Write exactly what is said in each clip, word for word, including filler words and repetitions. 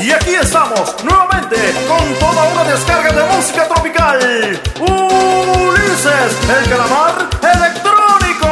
Y aquí estamos nuevamente con toda una descarga de música tropical. Ulises, el calamar electrónico.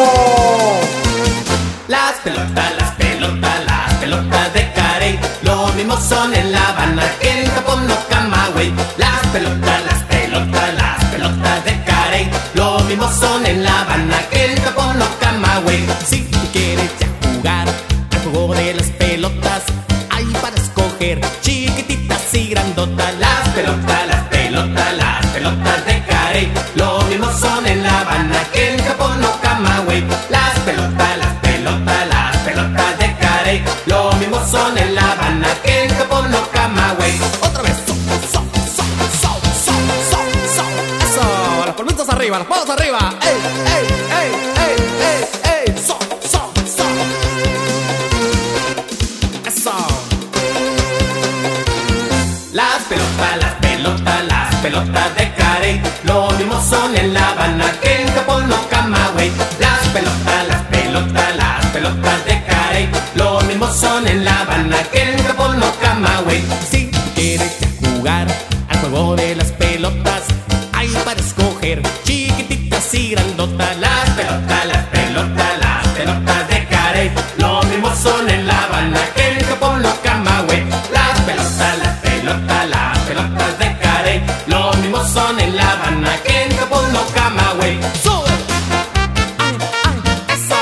Las pelotas, las pelotas, las pelotas de Carey, lo mismo son en La Habana que en Japón o Camagüey. Las pelotas, las pelotas, las pelotas de Carey, lo mismo son en La Habana que en Japón o Camagüey. Si tú quieres ya jugar al juego de las pelotas, hay para escoger chiquititas y grandotas. Las pelotas, las pelotas, las pelotas de Carey, lo mismo son en La Habana que en Japón o Camagüey. Las pelotas, las pelotas, las pelotas de Carey, lo mismo son en La Habana que en Japón o Camagüey. Otra vez, so, so, so, so, so, so, so. Eso, las palmitas arriba, las manos arriba. Ey, ey, ey, ey, ey, ey. So, so, so. Eso. Las pelotas, las pelotas, las pelotas de Carey, lo mismo son en La Habana que en Japón o Camagüey. Las pelotas, las pelotas, las pelotas de Carey, lo mismo son en La Habana que en Japón o Camagüey. Si quieres ya jugar al juego de las pelotas, hay para escoger chiquititas y grandotas. Las pelotas, las pelotas, las pelotas de Carey, lo mismo son en La Habana que en Japón o Camagüey. Las pelotas, las pelotas, las pelotas de Carey, lo mismo son en La Habana que en Japón o Camagüey. ¡Sube! ¡Ay, ay! ¡Eso!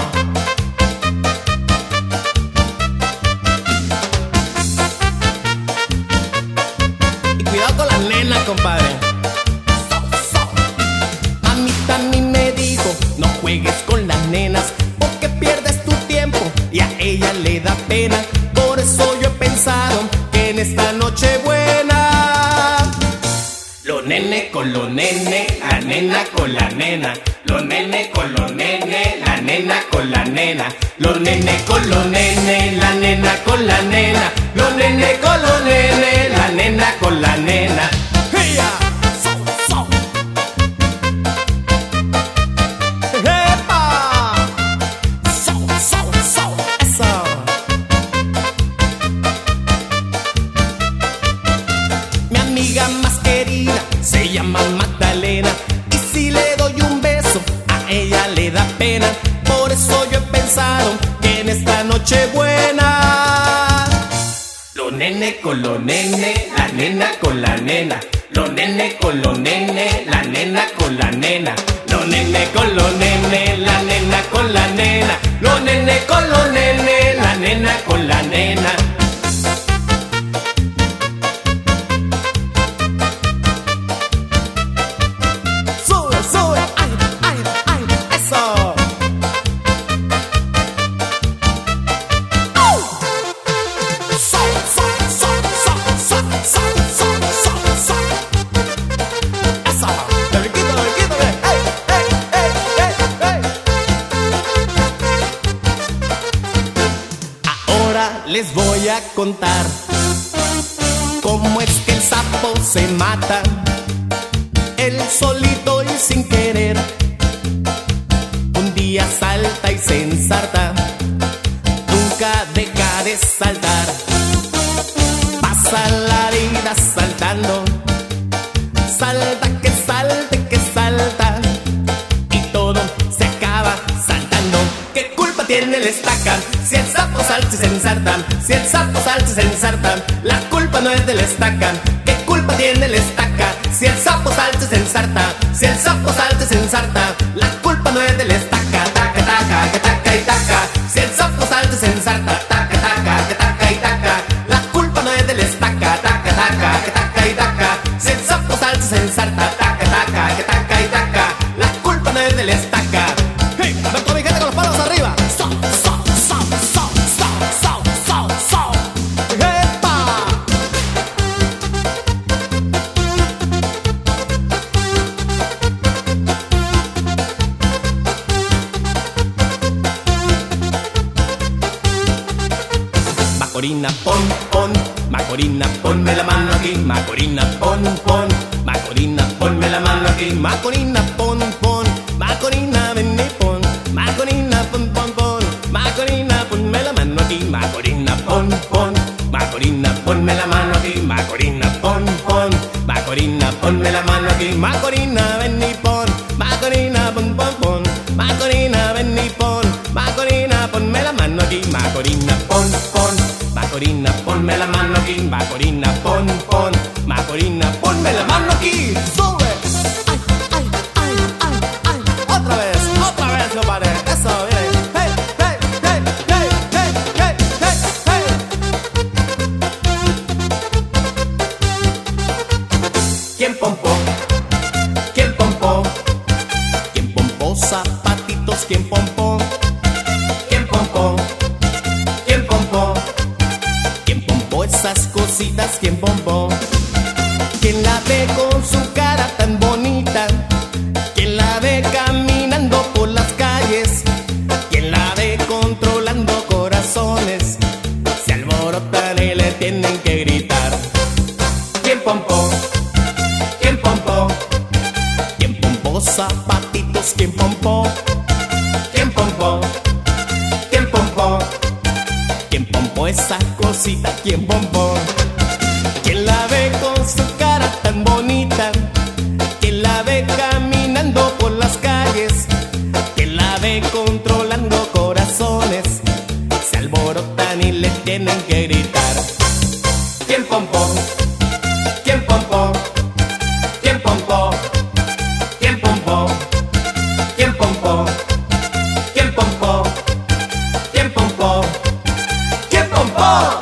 Y cuidado con la nena, compadre. So, so. Mamita a mí me dijo, no juegues con las nenas porque pierdes tu tiempo y a ella le da pena. Por eso yo he pensado que en esta noche buena, los nene con los nene, la nena con la nena. Los nene con los nene, la nena con la nena. Los nene con los nene, la nena con la nena. Los nene con los nene, la nena con la nena. ¡Hey-ya! ¡So, so! ¡Epa! ¡So, so, so! ¡Eso! Mi amiga más querida se llama Magdalena, y si le doy un beso a ella le da pena. Por eso yo he pensado que en esta noche buena, los nene con los nene, la nena con la nena. Los nene con los nene, la nena con la nena. Los nene con los nene, la nena con la nena. Los nene con los nene, la nena con la nena. Sube, sube, ay, ay, ay, eso. ¡Oh! So, so, so, so, so, so, so, so, so. Eso. Le brinquito, le brinquito, le. ¡Ey, ey, ey, ey, ey! Ahora les voy a contar cómo es que el sapo se mata, él solito y sin querer. Un día salta y se ensarta, nunca deja de saltar. Pasa la vida saltando, salta que salte que salta, y todo se acaba saltando. ¿Qué culpa tiene el estaca si el sapo salta y se ensarta? Si el sapo salta y se ensarta, la culpa no es del estaca. ¿Qué culpa tiene el estaca si el sapo salta y se ensarta? Si el sapo salta y se ensarta, la culpa no es del estaca. Taca, taca, que taca y taca. Si el sapo salta y se ensarta, taca, taca, que taca y taca, la culpa no es del estaca. Taca, taca, que taca y taca. Si el sapo salta y se ensarta, taca, taca, que taca y taca, la culpa no es del estaca. ¡Hey! ¡Ven con mi gente con los palos arriba! ¡So, so, so, so, so, so, so, so! ¡Epa! Macorina, pon, pon, Macorina, ponme la mano aquí. Macorina, pon, pon, Macorina, ponme la mano aquí. Macorina, pon, pon, Macorina, ven y pon. Macorina, pon, pon, pon, Macorina, ponme la mano aquí. Macorina, pon, pon, Macorina, pon. ponme la mano aquí. Macorina, ven y pon. Macorina, pon, pon, pon. Macorina, ven y pon. Macorina, ponme la mano aquí. Macorina, pon, pon. Macorina, ponme la mano aquí. Macorina, pon, pon. Macorina, ponme la mano aquí. Sube. Ay, ay, ay, ay, ay. Otra vez, otra vez, compadre. Eso, viene. Hey, hey, hey, hey, hey, hey, hey, hey. ¿Quién pompó? ¿Quién pompó? ¿Quién pompó zapatitos? ¿Quién pompó? ¿Quién pompó? ¿Quién pompó? ¿Quién pompó esas cositas? ¿Quién pompó? ¿Quién la ve con su cara tan bonita? ¿Quién la ve caminando por las calles? ¿Quién la ve controlando corazones? Se alborotan y le tienen que gritar. ¿Quién pompó? ¿Quién pompó? ¿Quién pompó zapatitos? ¿Quién pompó? ¿Quién pompó? ¿Quién pompó? ¿Quién pompó esa cosita? ¿Quién pompó? ¿Quién la ve con su cara tan bonita? ¿Quién la ve caminando por las calles? ¿Quién la ve controlando corazones? Se alborotan y le tienen que gritar. ¿Quién pompó? ¿Quién pompó? ¿Quién pompó? ¿Quién pompó? ¿Quién pompó? ¿Quién pompó? ¿Quién pompó? ¿Quién pompó?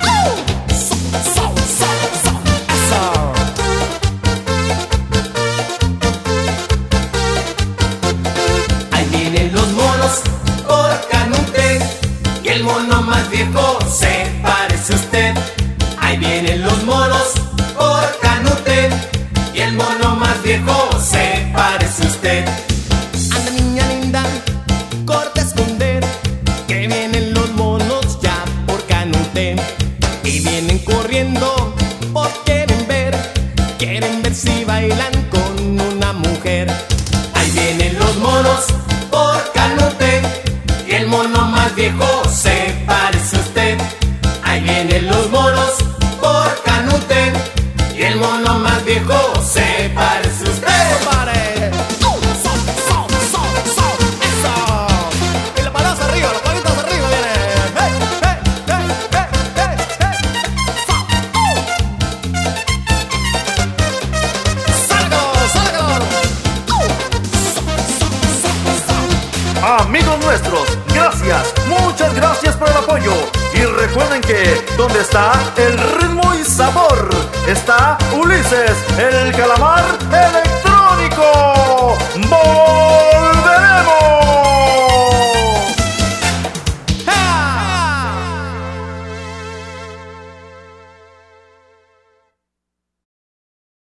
Por Canute y el mono más viejo se parece a usted. Ahí vienen los monos por Canute y el mono más viejo se parece a usted. Anda niña linda, corta a esconder, que vienen los monos ya por Canute y vienen corriendo porque quieren ver, quieren ver si bailan con una mujer. Ahí vienen los monos por Canute y el mono más viejo se parece a usted. Ahí vienen los monos por Canute y el mono más viejo se parece a usted. ¡Pare! ¡Oh! ¡Sol, sol, sol, sol! ¡Eso! Y los palos arriba, los palitos arriba vienen. ¡Hey, hey, hey, hey, hey, hey! ¡Sol! ¡Oh! ¡Sácalo, sácalo! Amigos nuestros, gracias, muchas gracias por el apoyo. Y recuerden que donde está el ritmo y sabor, está Ulises, el calamar electrónico. ¡Bom!